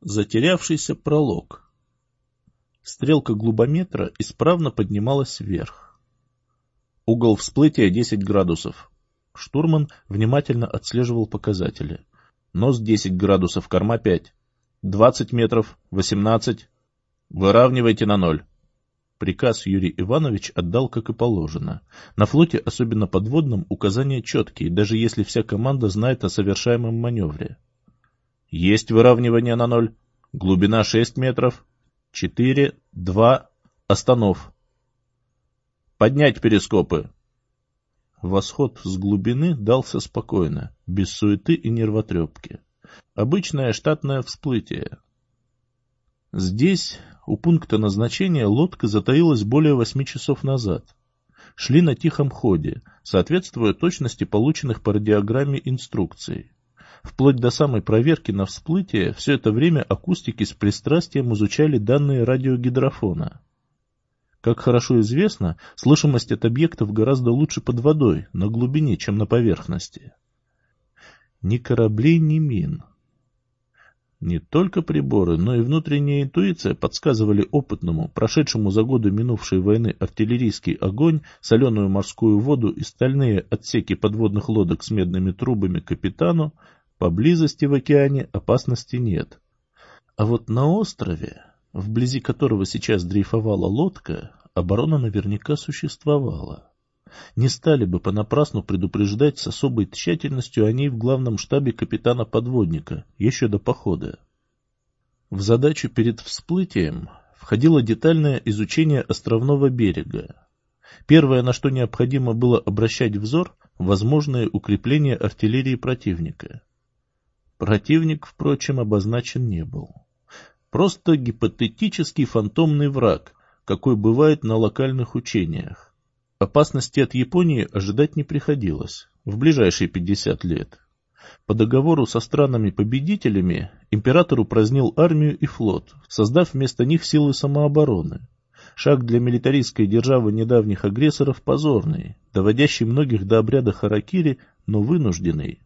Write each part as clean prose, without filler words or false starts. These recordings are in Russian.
Затерявшийся пролог. Стрелка глубометра исправно поднималась вверх. Угол всплытия 10 градусов. Штурман внимательно отслеживал показатели. Нос 10 градусов, корма 5. 20 метров, 18. Выравнивайте на 0. Приказ Юрий Иванович отдал, как и положено. На флоте, особенно подводном, указания четкие, даже если вся команда знает о совершаемом маневре. Есть выравнивание на 0. Глубина 6 метров. 4, 2, останов. Поднять перископы. Восход с глубины дался спокойно, без суеты и нервотрепки. Обычное штатное всплытие. Здесь, у пункта назначения, лодка затаилась более 8 часов назад. Шли на тихом ходе, соответствуя точности полученных по радиограмме инструкций. Вплоть до самой проверки на всплытие, все это время акустики с пристрастием изучали данные радиогидрофона. Как хорошо известно, слышимость от объектов гораздо лучше под водой, на глубине, чем на поверхности. Ни кораблей, ни мин. Не только приборы, но и внутренняя интуиция подсказывали опытному, прошедшему за годы минувшей войны артиллерийский огонь, соленую морскую воду и стальные отсеки подводных лодок с медными трубами капитану, поблизости в океане опасности нет. А вот на острове, вблизи которого сейчас дрейфовала лодка, оборона наверняка существовала. Не стали бы понапрасну предупреждать с особой тщательностью о ней в главном штабе капитана-подводника, еще до похода. В задачу перед всплытием входило детальное изучение островного берега. Первое, на что необходимо было обращать взор, возможное укрепление артиллерии противника. Противник, впрочем, обозначен не был. Просто гипотетический фантомный враг, какой бывает на локальных учениях. Опасности от Японии ожидать не приходилось в ближайшие 50 лет. По договору со странами-победителями император упразднил армию и флот, создав вместо них силы самообороны. Шаг для милитаристской державы недавних агрессоров позорный, доводящий многих до обряда харакири, но вынужденный.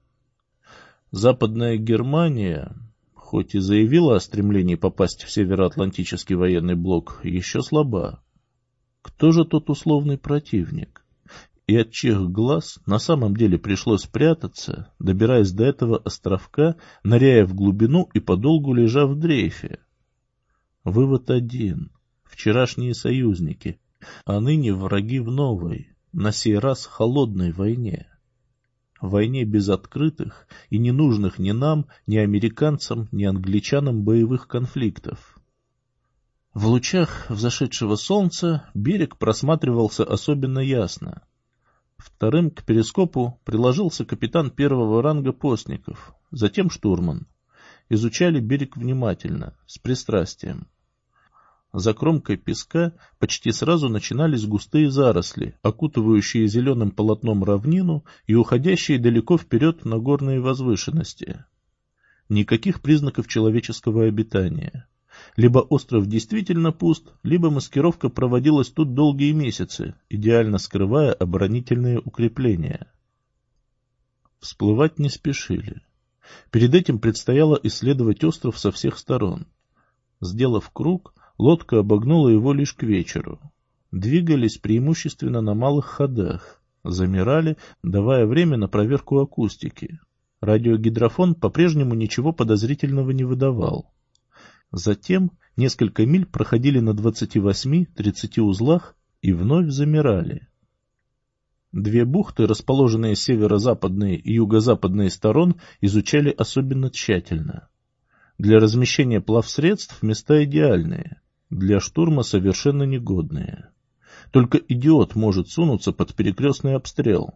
Западная Германия, хоть и заявила о стремлении попасть в Североатлантический военный блок, еще слаба. Кто же тот условный противник? И от чьих глаз на самом деле пришлось прятаться, добираясь до этого островка, ныряя в глубину и подолгу лежа в дрейфе? Вывод один. Вчерашние союзники, а ныне враги в новой, на сей раз холодной войне. Войне без открытых и ненужных ни нам, ни американцам, ни англичанам боевых конфликтов. В лучах взошедшего солнца берег просматривался особенно ясно. Вторым к перископу приложился капитан первого ранга Постников, затем штурман. Изучали берег внимательно, с пристрастием. За кромкой песка почти сразу начинались густые заросли, окутывающие зеленым полотном равнину и уходящие далеко вперед на горные возвышенности. Никаких признаков человеческого обитания. Либо остров действительно пуст, либо маскировка проводилась тут долгие месяцы, идеально скрывая оборонительные укрепления. Всплывать не спешили. Перед этим предстояло исследовать остров со всех сторон. Сделав круг, лодка обогнула его лишь к вечеру. Двигались преимущественно на малых ходах, замирали, давая время на проверку акустики. Радиогидрофон по-прежнему ничего подозрительного не выдавал. Затем несколько миль проходили на 28-30 узлах и вновь замирали. Две бухты, расположенные с северо-западной и юго-западной сторон, изучали особенно тщательно. Для размещения плавсредств места идеальные, для штурма совершенно негодные. Только идиот может сунуться под перекрестный обстрел.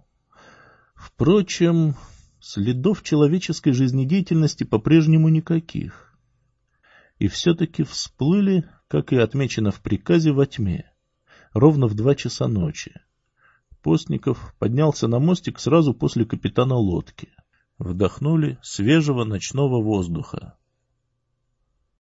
Впрочем, следов человеческой жизнедеятельности по-прежнему никаких. И все-таки всплыли, как и отмечено в приказе, во тьме, ровно в 2 часа ночи. Постников поднялся на мостик сразу после капитана лодки. Вдохнули свежего ночного воздуха.